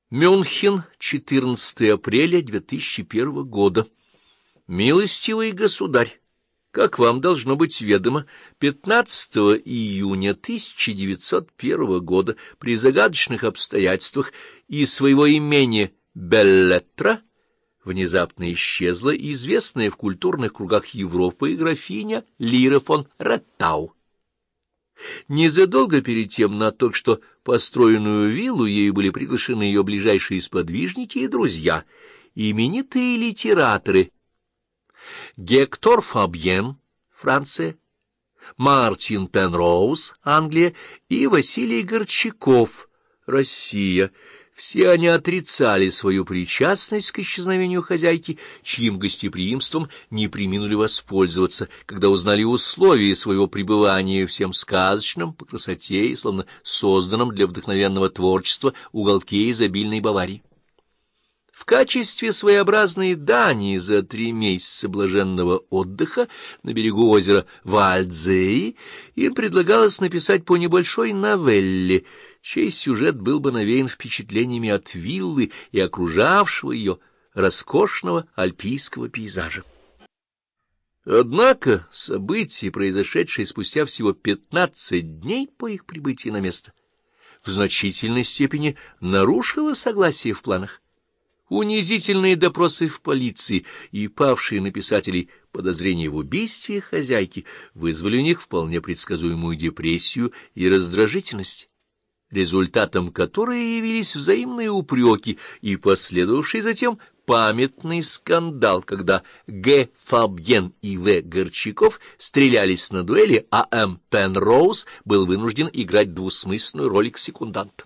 Мюнхен, 14 апреля 2001 года. Милостивый государь, как вам должно быть ведомо, 15 июня 1901 года при загадочных обстоятельствах из своего имения Беллетра внезапно исчезла известная в культурных кругах Европы графиня Лира фон Реттау. Незадолго перед тем на только что построенную виллу ею были приглашены ее ближайшие сподвижники и друзья, именитые литераторы Гектор Фабьен, Франция, Мартин Пенроуз, Англия, и Василий Горчаков, Россия. Все они отрицали свою причастность к исчезновению хозяйки, чьим гостеприимством не преминули воспользоваться, когда узнали условия своего пребывания всем сказочном, по красоте и словно созданном для вдохновенного творчества уголке изобильной Баварии. В качестве своеобразной дани за 3 месяца блаженного отдыха на берегу озера Вальдзей им предлагалось написать по небольшой новелле, чей сюжет был бы навеян впечатлениями от виллы и окружавшего ее роскошного альпийского пейзажа. Однако события, произошедшие спустя всего 15 дней по их прибытии на место, в значительной степени нарушило согласие в планах. Унизительные допросы в полиции и павшие на писателей подозрения в убийстве хозяйки вызвали у них вполне предсказуемую депрессию и раздражительность, результатом которой явились взаимные упреки и последовавший затем памятный скандал, когда Г. Фабьен и В. Горчаков стрелялись на дуэли, а М. Пенроуз был вынужден играть двусмысленную роль секунданта.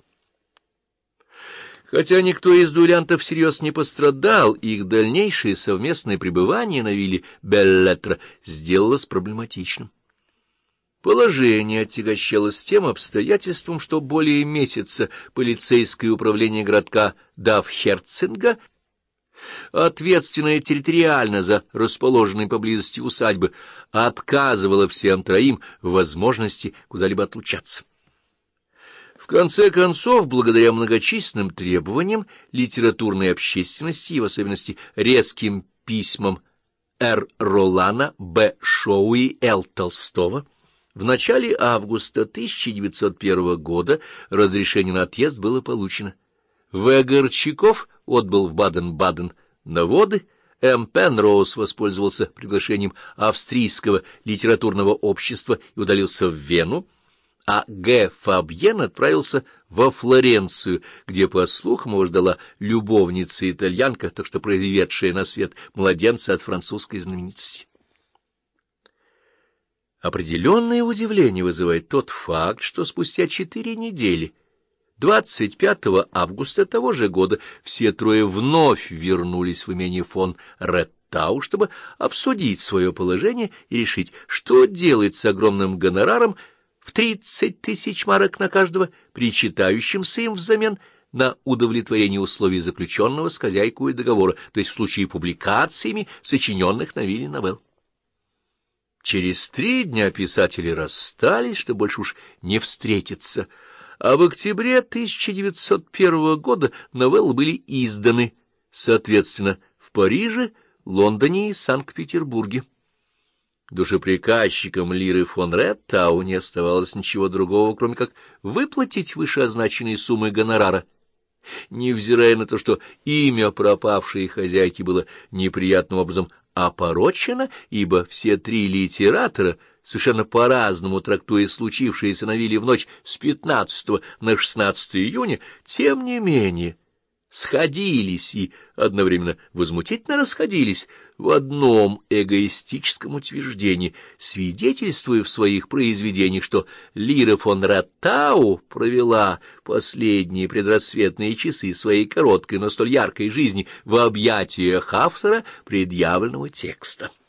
Хотя никто из дуэлянтов всерьез не пострадал, их дальнейшее совместное пребывание на вилле Беллетра сделалось проблематичным. Положение отягощалось тем обстоятельством, что более месяца полицейское управление городка Давхерцинга, ответственное территориально за расположенные поблизости усадьбы, отказывало всем троим в возможности куда-либо отлучаться. В конце концов, благодаря многочисленным требованиям литературной общественности и в особенности резким письмам Р. Ролана, Б. Шоу и Л. Толстого, в начале августа 1901 года разрешение на отъезд было получено. В. Горчаков отбыл в Баден-Баден на воды, М. Пенроуз воспользовался приглашением австрийского литературного общества и удалился в Вену, а Г. Фабьен отправился во Флоренцию, где, по слухам, его ждала любовница-итальянка, так что произведшая на свет младенца от французской знаменитости. Определенное удивление вызывает тот факт, что спустя 4 недели, 25 августа того же года, все трое вновь вернулись в имение фон Реттау, чтобы обсудить свое положение и решить, что делать с огромным гонораром в 30 тысяч марок на каждого, причитающимся им взамен на удовлетворение условий заключенного с хозяйкой договора, то есть в случае публикациями сочиненных на вилле новелл. Через 3 дня писатели расстались, что больше уж не встретиться, а в октябре 1901 года новеллы были изданы, соответственно, в Париже, Лондоне и Санкт-Петербурге. Душеприказчикам Лиры фон Реттау не оставалось ничего другого, кроме как выплатить вышеозначенные суммы гонорара, невзирая на то, что имя пропавшей хозяйки было неприятным образом опорочено, ибо все 3 литератора, совершенно по-разному трактуя случившееся на вилле в ночь с 15 на 16 июня, тем не менее сходились и одновременно возмутительно расходились в одном эгоистическом утверждении, свидетельствуя в своих произведениях, что Лира фон Реттау провела последние предрассветные часы своей короткой, но столь яркой жизни в объятиях автора предъявленного текста.